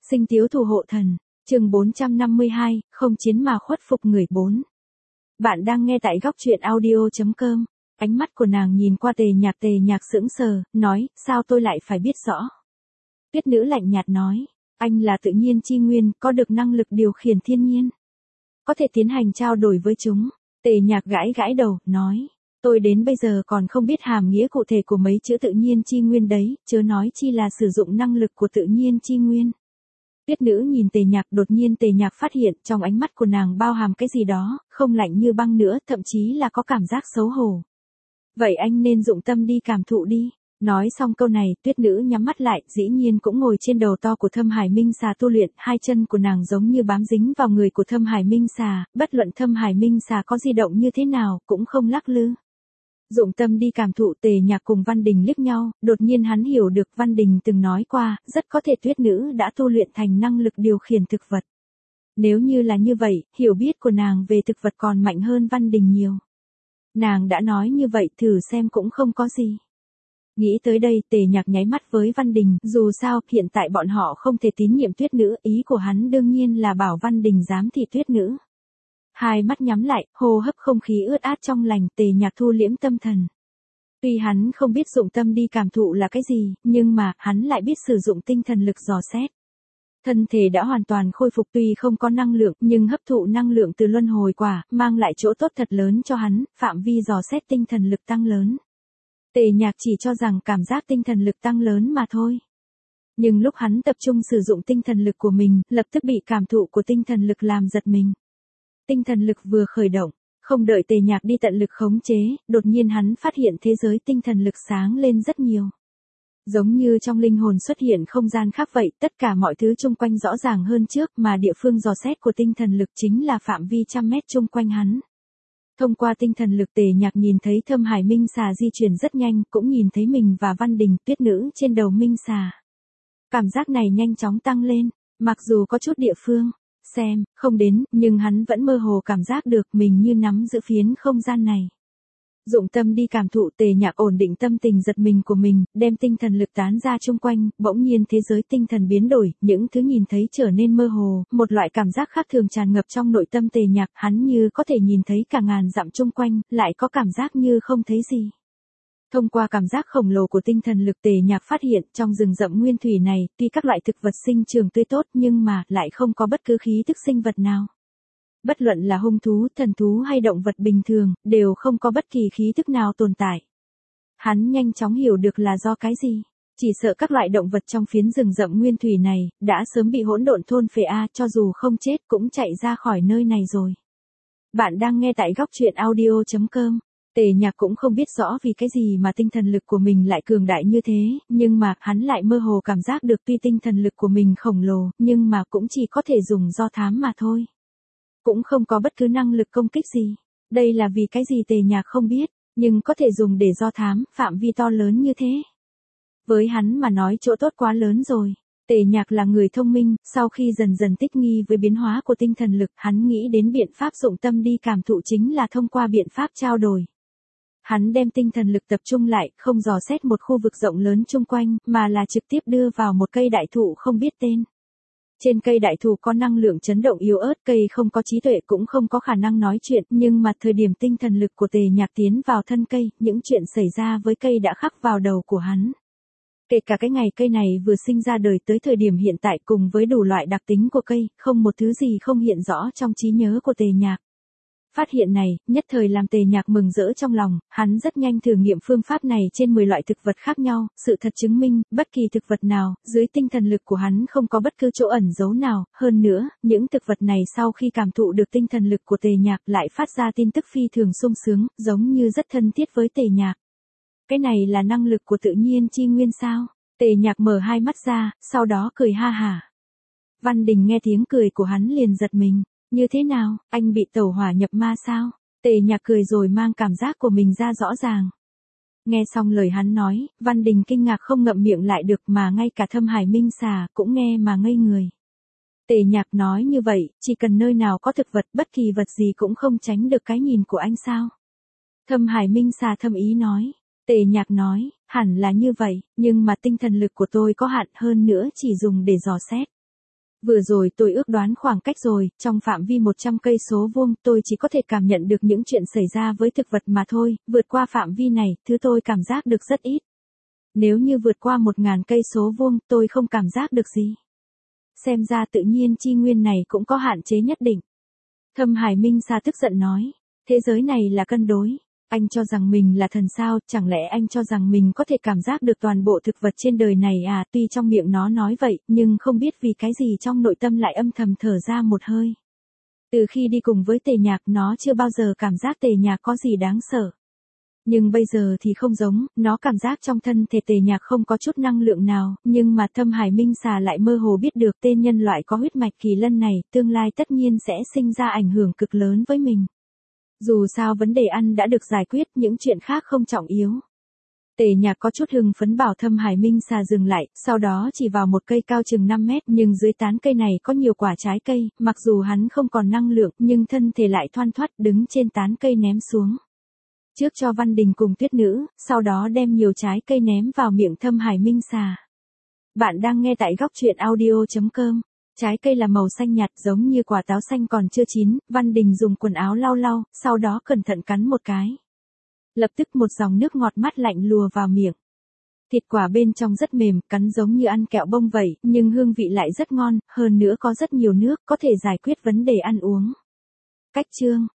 Sinh tiếu thủ hộ thần, chương 452, không chiến mà khuất phục người 4. Bạn đang nghe tại góc truyện audio.com. Ánh mắt của nàng nhìn qua Tề Nhạc sững sờ, nói, sao tôi lại phải biết rõ. Tuyết nữ lạnh nhạt nói, anh là tự nhiên chi nguyên, có được năng lực điều khiển thiên nhiên. Có thể tiến hành trao đổi với chúng. Tề Nhạc gãi đầu, nói, tôi đến bây giờ còn không biết hàm nghĩa cụ thể của mấy chữ tự nhiên chi nguyên đấy, chớ nói chi là sử dụng năng lực của tự nhiên chi nguyên. Tuyết nữ nhìn Tề Nhạc, đột nhiên Tề Nhạc phát hiện trong ánh mắt của nàng bao hàm cái gì đó, không lạnh như băng nữa, thậm chí là có cảm giác xấu hổ. Vậy anh nên dụng tâm đi cảm thụ đi. Nói xong câu này, tuyết nữ nhắm mắt lại, dĩ nhiên cũng ngồi trên đầu to của Thâm Hải Minh Xà tu luyện, hai chân của nàng giống như bám dính vào người của Thâm Hải Minh Xà, bất luận Thâm Hải Minh Xà có di động như thế nào, cũng không lắc lư. Dụng tâm đi cảm thụ. Tề Nhạc cùng Văn Đình liếc nhau, đột nhiên hắn hiểu được Văn Đình từng nói qua, rất có thể tuyết nữ đã tu luyện thành năng lực điều khiển thực vật. Nếu như là như vậy, hiểu biết của nàng về thực vật còn mạnh hơn Văn Đình nhiều. Nàng đã nói như vậy, thử xem cũng không có gì. Nghĩ tới đây, Tề Nhạc nháy mắt với Văn Đình, dù sao, hiện tại bọn họ không thể tín nhiệm tuyết nữ, ý của hắn đương nhiên là bảo Văn Đình giám thị tuyết nữ. Hai mắt nhắm lại, hô hấp không khí ướt át trong lành, Tề Nhạc thu liễm tâm thần. Tuy hắn không biết dụng tâm đi cảm thụ là cái gì, nhưng mà, hắn lại biết sử dụng tinh thần lực dò xét. Thân thể đã hoàn toàn khôi phục, tuy không có năng lượng, nhưng hấp thụ năng lượng từ luân hồi quả, mang lại chỗ tốt thật lớn cho hắn, phạm vi dò xét tinh thần lực tăng lớn. Tề Nhạc chỉ cho rằng cảm giác tinh thần lực tăng lớn mà thôi. Nhưng lúc hắn tập trung sử dụng tinh thần lực của mình, lập tức bị cảm thụ của tinh thần lực làm giật mình. Tinh thần lực vừa khởi động, không đợi Tề Nhạc đi tận lực khống chế, đột nhiên hắn phát hiện thế giới tinh thần lực sáng lên rất nhiều. Giống như trong linh hồn xuất hiện không gian khác vậy, tất cả mọi thứ chung quanh rõ ràng hơn trước, mà địa phương dò xét của tinh thần lực chính là phạm vi trăm mét chung quanh hắn. Thông qua tinh thần lực, Tề Nhạc nhìn thấy Thâm Hải Minh Xà di chuyển rất nhanh, cũng nhìn thấy mình và Văn Đình, tuyết nữ trên đầu Minh Xà. Cảm giác này nhanh chóng tăng lên, mặc dù có chút địa phương xem không đến, nhưng hắn vẫn mơ hồ cảm giác được mình như nắm giữ phiến không gian này. Dụng tâm đi cảm thụ. Tề Nhạc ổn định tâm tình giật mình của mình, đem tinh thần lực tán ra chung quanh, bỗng nhiên thế giới tinh thần biến đổi, những thứ nhìn thấy trở nên mơ hồ, một loại cảm giác khác thường tràn ngập trong nội tâm Tề Nhạc, hắn như có thể nhìn thấy cả ngàn dặm chung quanh, lại có cảm giác như không thấy gì. Thông qua cảm giác khổng lồ của tinh thần lực, Tề Nhạc phát hiện trong rừng rậm nguyên thủy này, tuy các loại thực vật sinh trưởng tươi tốt nhưng mà lại không có bất cứ khí tức sinh vật nào. Bất luận là hung thú, thần thú hay động vật bình thường, đều không có bất kỳ khí tức nào tồn tại. Hắn nhanh chóng hiểu được là do cái gì. Chỉ sợ các loại động vật trong phiến rừng rậm nguyên thủy này, đã sớm bị hỗn độn thôn phệ cho dù không chết cũng chạy ra khỏi nơi này rồi. Bạn đang nghe tại góc truyện audio.com. Tề Nhạc cũng không biết rõ vì cái gì mà tinh thần lực của mình lại cường đại như thế, nhưng mà, hắn lại mơ hồ cảm giác được tuy tinh thần lực của mình khổng lồ, nhưng mà cũng chỉ có thể dùng do thám mà thôi. Cũng không có bất cứ năng lực công kích gì. Đây là vì cái gì Tề Nhạc không biết, nhưng có thể dùng để do thám, phạm vi to lớn như thế. Với hắn mà nói chỗ tốt quá lớn rồi. Tề Nhạc là người thông minh, sau khi dần dần thích nghi với biến hóa của tinh thần lực, hắn nghĩ đến biện pháp dụng tâm đi cảm thụ chính là thông qua biện pháp trao đổi. Hắn đem tinh thần lực tập trung lại, không dò xét một khu vực rộng lớn chung quanh, mà là trực tiếp đưa vào một cây đại thụ không biết tên. Trên cây đại thụ có năng lượng chấn động yếu ớt, cây không có trí tuệ cũng không có khả năng nói chuyện, nhưng mà thời điểm tinh thần lực của Tề Nhạc tiến vào thân cây, những chuyện xảy ra với cây đã khắc vào đầu của hắn. Kể cả cái ngày cây này vừa sinh ra đời tới thời điểm hiện tại, cùng với đủ loại đặc tính của cây, không một thứ gì không hiện rõ trong trí nhớ của Tề Nhạc. Phát hiện này, nhất thời làm Tề Nhạc mừng rỡ trong lòng, hắn rất nhanh thử nghiệm phương pháp này trên 10 loại thực vật khác nhau, sự thật chứng minh, bất kỳ thực vật nào, dưới tinh thần lực của hắn không có bất cứ chỗ ẩn giấu nào, hơn nữa, những thực vật này sau khi cảm thụ được tinh thần lực của Tề Nhạc lại phát ra tin tức phi thường sung sướng, giống như rất thân thiết với Tề Nhạc. Cái này là năng lực của tự nhiên chi nguyên sao? Tề Nhạc mở hai mắt ra, sau đó cười ha hả. Văn Đình nghe tiếng cười của hắn liền giật mình. Như thế nào, anh bị tẩu hỏa nhập ma sao? Tề Nhạc cười rồi mang cảm giác của mình ra rõ ràng. Nghe xong lời hắn nói, Văn Đình kinh ngạc không ngậm miệng lại được, mà ngay cả Thâm Hải Minh Xà cũng nghe mà ngây người. Tề Nhạc nói như vậy, chỉ cần nơi nào có thực vật, bất kỳ vật gì cũng không tránh được cái nhìn của anh sao? Thâm Hải Minh Xà thâm ý nói. Tề Nhạc nói, hẳn là như vậy, nhưng mà tinh thần lực của tôi có hạn, hơn nữa chỉ dùng để dò xét. Vừa rồi tôi ước đoán khoảng cách rồi, trong phạm vi 100 cây số vuông tôi chỉ có thể cảm nhận được những chuyện xảy ra với thực vật mà thôi, vượt qua phạm vi này, thứ tôi cảm giác được rất ít. Nếu như vượt qua 1.000 cây số vuông, tôi không cảm giác được gì. Xem ra tự nhiên chi nguyên này cũng có hạn chế nhất định. Thâm Hải Minh Sa tức giận nói, thế giới này là cân đối. Anh cho rằng mình là thần sao, chẳng lẽ anh cho rằng mình có thể cảm giác được toàn bộ thực vật trên đời này à? Tuy trong miệng nó nói vậy, nhưng không biết vì cái gì trong nội tâm lại âm thầm thở ra một hơi. Từ khi đi cùng với Tề Nhạc nó chưa bao giờ cảm giác Tề Nhạc có gì đáng sợ. Nhưng bây giờ thì không giống, nó cảm giác trong thân thể Tề Nhạc không có chút năng lượng nào, nhưng mà Thâm Hải Minh Xà lại mơ hồ biết được tên nhân loại có huyết mạch kỳ lân này, tương lai tất nhiên sẽ sinh ra ảnh hưởng cực lớn với mình. Dù sao vấn đề ăn đã được giải quyết, những chuyện khác không trọng yếu. Tề Nhạc có chút hưng phấn bảo Thâm Hải Minh Xà dừng lại, sau đó chỉ vào một cây cao chừng 5 mét, nhưng dưới tán cây này có nhiều quả trái cây, mặc dù hắn không còn năng lượng, nhưng thân thể lại thoăn thoắt đứng trên tán cây ném xuống. Trước cho Văn Đình cùng Tuyết Nữ, sau đó đem nhiều trái cây ném vào miệng Thâm Hải Minh Xà. Bạn đang nghe tại góc truyện audio.com. Trái cây là màu xanh nhạt giống như quả táo xanh còn chưa chín, Văn Đình dùng quần áo lau lau, sau đó cẩn thận cắn một cái. Lập tức một dòng nước ngọt mát lạnh lùa vào miệng. Thịt quả bên trong rất mềm, cắn giống như ăn kẹo bông vậy, nhưng hương vị lại rất ngon, hơn nữa có rất nhiều nước, có thể giải quyết vấn đề ăn uống. Cách chương